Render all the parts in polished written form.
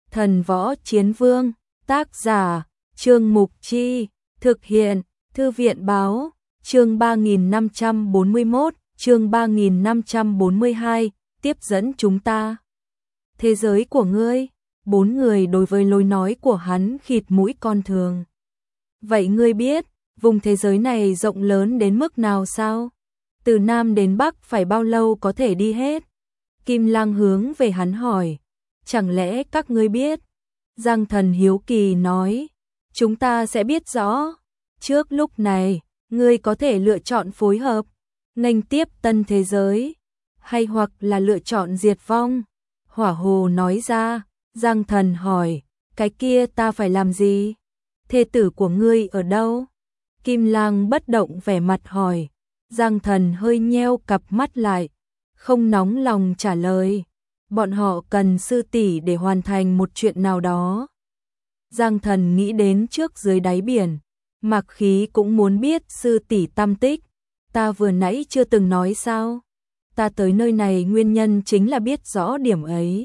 Thần Võ Chiến Vương, tác giả, Trương Mục Chi, thực hiện, Thư viện Báo, chương 3541, chương 3542, tiếp dẫn chúng ta. Thế giới của ngươi, bốn người đối với lối nói của hắn khịt mũi con thường. Vậy ngươi biết, vùng thế giới này rộng lớn đến mức nào sao? Từ Nam đến Bắc phải bao lâu có thể đi hết? Kim Lang hướng về hắn hỏi. Chẳng lẽ các ngươi biết? Giang Thần hiếu kỳ nói. Chúng ta sẽ biết rõ. Trước lúc này, ngươi có thể lựa chọn phối hợp, nghênh tiếp tân thế giới, hay hoặc là lựa chọn diệt vong. Hỏa Hồ nói ra. Giang Thần hỏi, cái kia ta phải làm gì? Thê tử của ngươi ở đâu? Kim Lang bất động vẻ mặt hỏi. Giang Thần hơi nheo cặp mắt lại, không nóng lòng trả lời. Bọn họ cần sư tỷ để hoàn thành một chuyện nào đó. Giang Thần nghĩ đến trước dưới đáy biển, Mạc Khí cũng muốn biết sư tỷ tâm tích. Ta vừa nãy chưa từng nói sao? Ta tới nơi này nguyên nhân chính là biết rõ điểm ấy.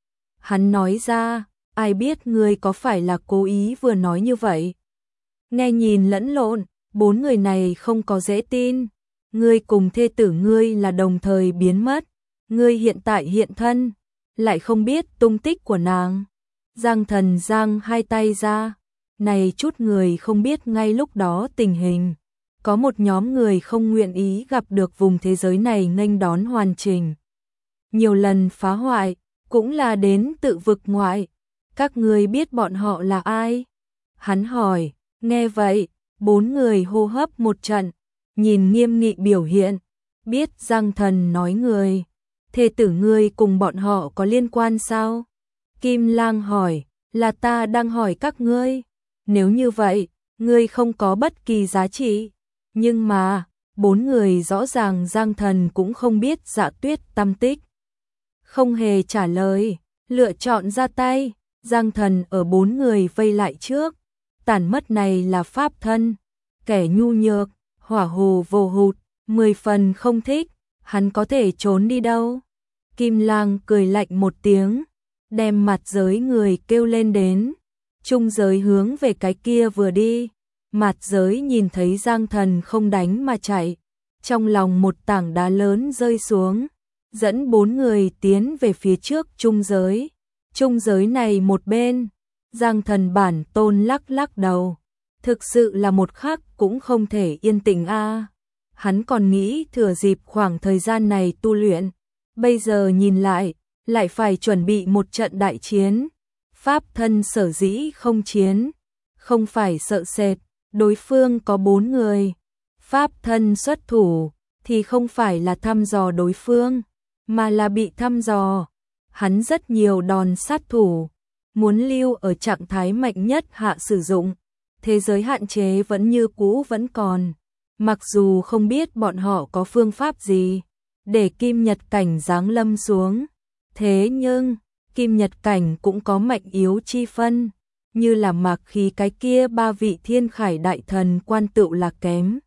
Hắn nói ra, ai biết ngươi có phải là cố ý vừa nói như vậy? Nghe nhìn lẫn lộn, bốn người này không có dễ tin. Ngươi cùng thê tử ngươi là đồng thời biến mất, ngươi hiện tại hiện thân, lại không biết tung tích của nàng. Giang Thần giang hai tay ra, này chút người không biết ngay lúc đó tình hình. Có một nhóm người không nguyện ý gặp được vùng thế giới này nghênh đón hoàn chỉnh. Nhiều lần phá hoại, cũng là đến tự vực ngoại. Các ngươi biết bọn họ là ai? Hắn hỏi, nghe vậy, bốn người hô hấp một trận, nhìn nghiêm nghị biểu hiện. Biết Giang Thần nói người. Thê tử ngươi cùng bọn họ có liên quan sao? Kim Lang hỏi, là ta đang hỏi các ngươi. Nếu như vậy, ngươi không có bất kỳ giá trị. Nhưng mà, bốn người rõ ràng Giang Thần cũng không biết Dạ Tuyết tâm tích. Không hề trả lời, lựa chọn ra tay. Giang Thần ở bốn người vây lại trước. Tản mất này là pháp thân, kẻ nhu nhược. Hỏa Hồ vô hụt, 10 phần không thích. Hắn có thể trốn đi đâu? Kim Lang cười lạnh một tiếng, đem mặt giới người kêu lên đến. Trung giới hướng về cái kia vừa đi. Mặt giới nhìn thấy Giang Thần không đánh mà chạy, trong lòng một tảng đá lớn rơi xuống, dẫn bốn người tiến về phía trước trung giới. Trung giới này một bên, Giang Thần bản tôn lắc lắc đầu. Thực sự là một khắc cũng không thể yên tĩnh a. Hắn còn nghĩ thừa dịp khoảng thời gian này tu luyện, bây giờ nhìn lại phải chuẩn bị một trận đại chiến. Pháp thân sở dĩ không chiến, không phải sợ sệt, đối phương có 4 người. Pháp thân xuất thủ, thì không phải là thăm dò đối phương, mà là bị thăm dò. Hắn rất nhiều đòn sát thủ, muốn lưu ở trạng thái mạnh nhất hạ sử dụng. Thế giới hạn chế vẫn như cũ vẫn còn. Mặc dù không biết bọn họ có phương pháp gì để Kim Nhật Cảnh giáng lâm xuống, thế nhưng Kim Nhật Cảnh cũng có mạnh yếu chi phân, như là Mạc Khí cái kia 3 vị thiên khải đại thần quan tựu là kém.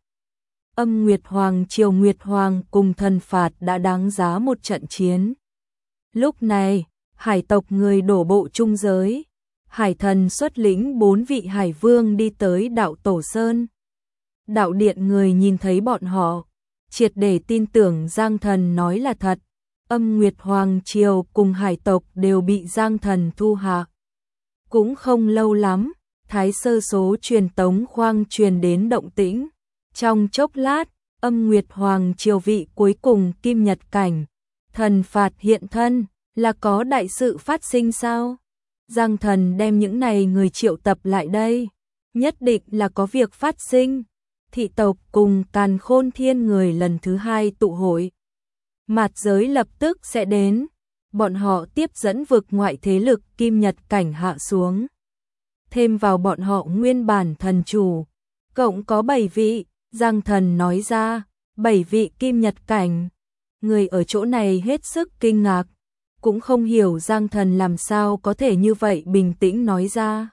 Âm Nguyệt Hoàng Triều Nguyệt Hoàng cùng thần phạt đã đáng giá một trận chiến. Lúc này, hải tộc người đổ bộ trung giới. Hải thần xuất lĩnh 4 vị hải vương đi tới đạo Tổ Sơn. Đạo điện người nhìn thấy bọn họ, triệt để tin tưởng Giang Thần nói là thật. Âm Nguyệt Hoàng Triều cùng hải tộc đều bị Giang Thần thu hạ. Cũng không lâu lắm, thái sơ số truyền tống khoang truyền đến động tĩnh. Trong chốc lát, Âm Nguyệt Hoàng Triều vị cuối cùng Kim Nhật Cảnh, thần phạt hiện thân, là có đại sự phát sinh sao? Giang Thần đem những này người triệu tập lại đây, nhất định là có việc phát sinh. Thị tộc cùng Càn Khôn Thiên người lần thứ 2 tụ hội. Mạt giới lập tức sẽ đến, bọn họ tiếp dẫn vực ngoại thế lực Kim Nhật Cảnh hạ xuống. Thêm vào bọn họ nguyên bản thần chủ, cộng có 7 vị, Giang Thần nói ra, 7 vị Kim Nhật Cảnh. Người ở chỗ này hết sức kinh ngạc, cũng không hiểu Giang Thần làm sao có thể như vậy bình tĩnh nói ra.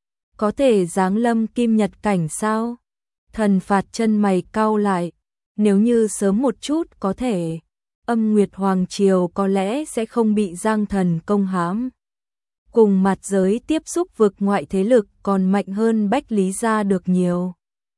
Có thể giáng lâm Kim Nhật Cảnh sao? Thần phạt chân mày cau lại, nếu như sớm một chút có thể, Âm Nguyệt Hoàng Triều có lẽ sẽ không bị Giang Thần công hãm. cùng mặt giới tiếp xúc vực ngoại thế lực còn mạnh hơn Bách Lý gia được nhiều.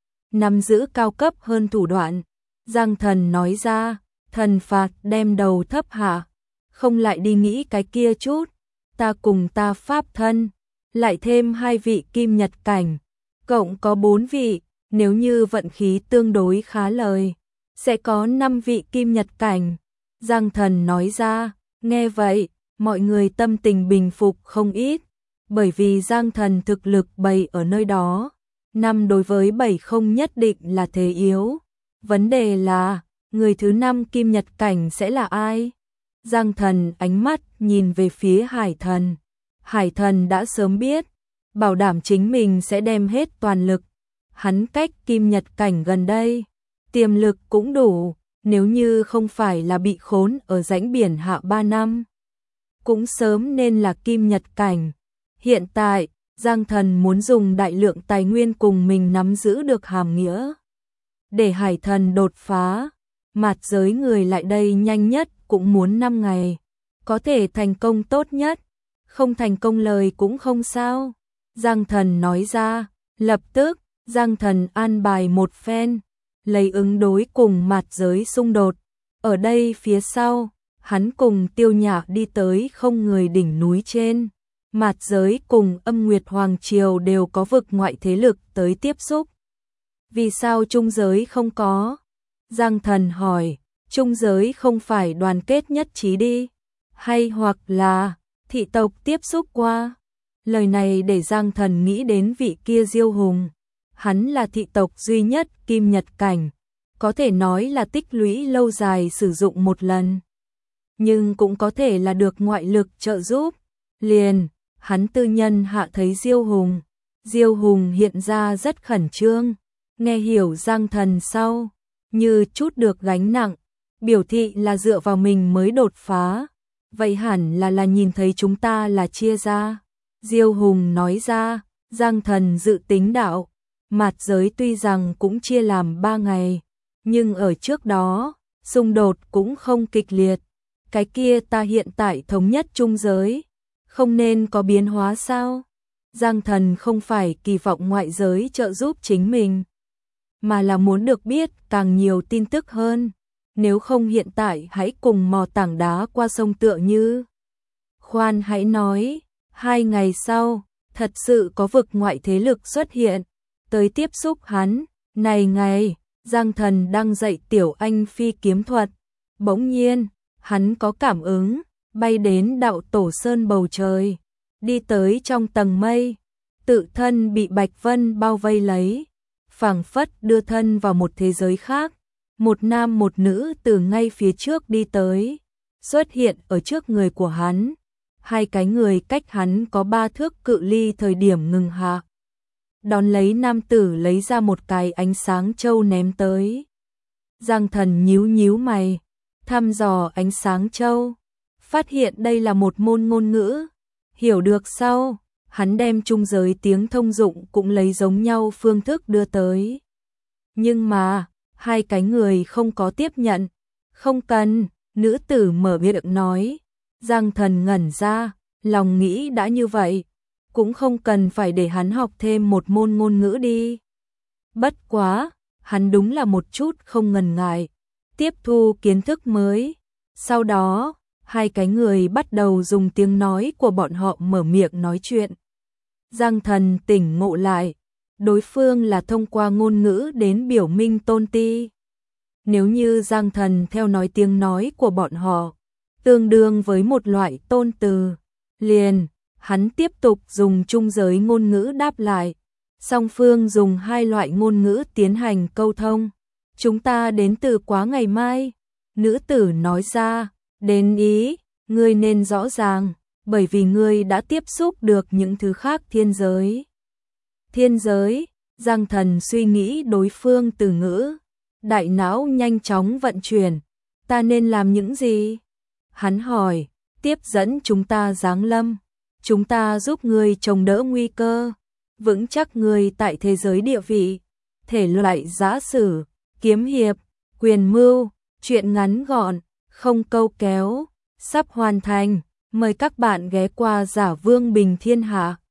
Nắm giữ cao cấp hơn thủ đoạn, Giang Thần nói ra, thần phạt đem đầu thấp hạ, không lại đi nghĩ cái kia chút, ta cùng ta pháp thân, lại thêm 2 vị kim nhật cảnh, cộng có 4 vị, nếu như vận khí tương đối khá lời, sẽ có 5 vị kim nhật cảnh. Giang Thần nói ra, nghe vậy, mọi người tâm tình bình phục không ít, bởi vì Giang Thần thực lực bày ở nơi đó, 5 đối với 7 không nhất định là thế yếu. Vấn đề là, người thứ 5 kim nhật cảnh sẽ là ai? Giang Thần ánh mắt nhìn về phía Hải Thần. Hải Thần đã sớm biết, bảo đảm chính mình sẽ đem hết toàn lực. Hắn cách kim nhật cảnh gần đây, tiềm lực cũng đủ, nếu như không phải là bị khốn ở rãnh biển hạ 3 năm. Cũng sớm nên là kim nhật cảnh. Hiện tại, Giang Thần muốn dùng đại lượng tài nguyên cùng mình nắm giữ được hàm nghĩa. Để Hải Thần đột phá, mạt giới người lại đây nhanh nhất cũng muốn 5 ngày. Có thể thành công tốt nhất, không thành công lời cũng không sao. Giang Thần nói ra, lập tức, Giang Thần an bài một phen, lấy ứng đối cùng mạt giới xung đột. Ở đây phía sau, hắn cùng Tiêu Nhạc đi tới không người đỉnh núi trên. Mạt giới cùng Âm Nguyệt Hoàng Triều đều có vực ngoại thế lực tới tiếp xúc. Vì sao trung giới không có? Giang Thần hỏi, trung giới không phải đoàn kết nhất trí đi? Hay hoặc là thị tộc tiếp xúc qua? Lời này để Giang Thần nghĩ đến vị kia Diêu Hùng. Hắn là thị tộc duy nhất kim nhật cảnh, có thể nói là tích lũy lâu dài sử dụng một lần. Nhưng cũng có thể là được ngoại lực trợ giúp. Liền, hắn tư nhân hạ thấy Diêu Hùng. Diêu Hùng hiện ra rất khẩn trương, nghe hiểu Giang Thần sau, như chút được gánh nặng, biểu thị là dựa vào mình mới đột phá. Vậy hẳn là nhìn thấy chúng ta là chia ra. Diêu Hùng nói ra, Giang Thần dự tính đạo, mạt giới tuy rằng cũng chia làm 3 ngày, nhưng ở trước đó, xung đột cũng không kịch liệt. Cái kia ta hiện tại thống nhất trung giới, không nên có biến hóa sao? Giang Thần không phải kỳ vọng ngoại giới trợ giúp chính mình, mà là muốn được biết càng nhiều tin tức hơn. Nếu không hiện tại hãy cùng mò tảng đá qua sông tựa như. Khoan hãy nói, 2 ngày sau, thật sự có vực ngoại thế lực xuất hiện, tới tiếp xúc hắn. Này ngày, Giang Thần đang dạy Tiểu Anh phi kiếm thuật. Bỗng nhiên, hắn có cảm ứng, bay đến đạo tổ sơn bầu trời, đi tới trong tầng mây, tự thân bị bạch vân bao vây lấy, phảng phất đưa thân vào một thế giới khác. Một nam một nữ từ ngay phía trước đi tới, xuất hiện ở trước người của hắn. 2 cái người cách hắn có 3 thước cự ly thời điểm ngừng hạ. Đón lấy nam tử lấy ra một cái ánh sáng châu ném tới. Giang Thần nhíu nhíu mày, thăm dò ánh sáng châu, phát hiện đây là một môn ngôn ngữ. Hiểu được sau, hắn đem trung giới tiếng thông dụng cũng lấy giống nhau phương thức đưa tới. Nhưng mà, 2 cái người không có tiếp nhận. Không cần, nữ tử mở miệng nói. Giang Thần ngẩn ra, lòng nghĩ đã như vậy, cũng không cần phải để hắn học thêm một môn ngôn ngữ đi. Bất quá, hắn đúng là một chút không ngần ngại, tiếp thu kiến thức mới. Sau đó, 2 cái người bắt đầu dùng tiếng nói của bọn họ mở miệng nói chuyện. Giang Thần tỉnh ngộ lại, đối phương là thông qua ngôn ngữ đến biểu minh tôn ti. Nếu như Giang Thần theo nói tiếng nói của bọn họ, tương đương với một loại tôn từ, liền, hắn tiếp tục dùng trung giới ngôn ngữ đáp lại. Song phương dùng 2 loại ngôn ngữ tiến hành câu thông. Chúng ta đến từ quá ngày mai. Nữ tử nói ra, đến ý, ngươi nên rõ ràng, bởi vì ngươi đã tiếp xúc được những thứ khác thiên giới. Thiên giới, Giang Thần suy nghĩ đối phương từ ngữ, đại não nhanh chóng vận chuyển. Ta nên làm những gì? Hắn hỏi, tiếp dẫn chúng ta giáng lâm, chúng ta giúp ngươi chống đỡ nguy cơ, vững chắc ngươi tại thế giới địa vị, thể loại giả sử, kiếm hiệp, quyền mưu, chuyện ngắn gọn, không câu kéo, sắp hoàn thành. Mời các bạn ghé qua Giả Vương Bình Thiên Hạ.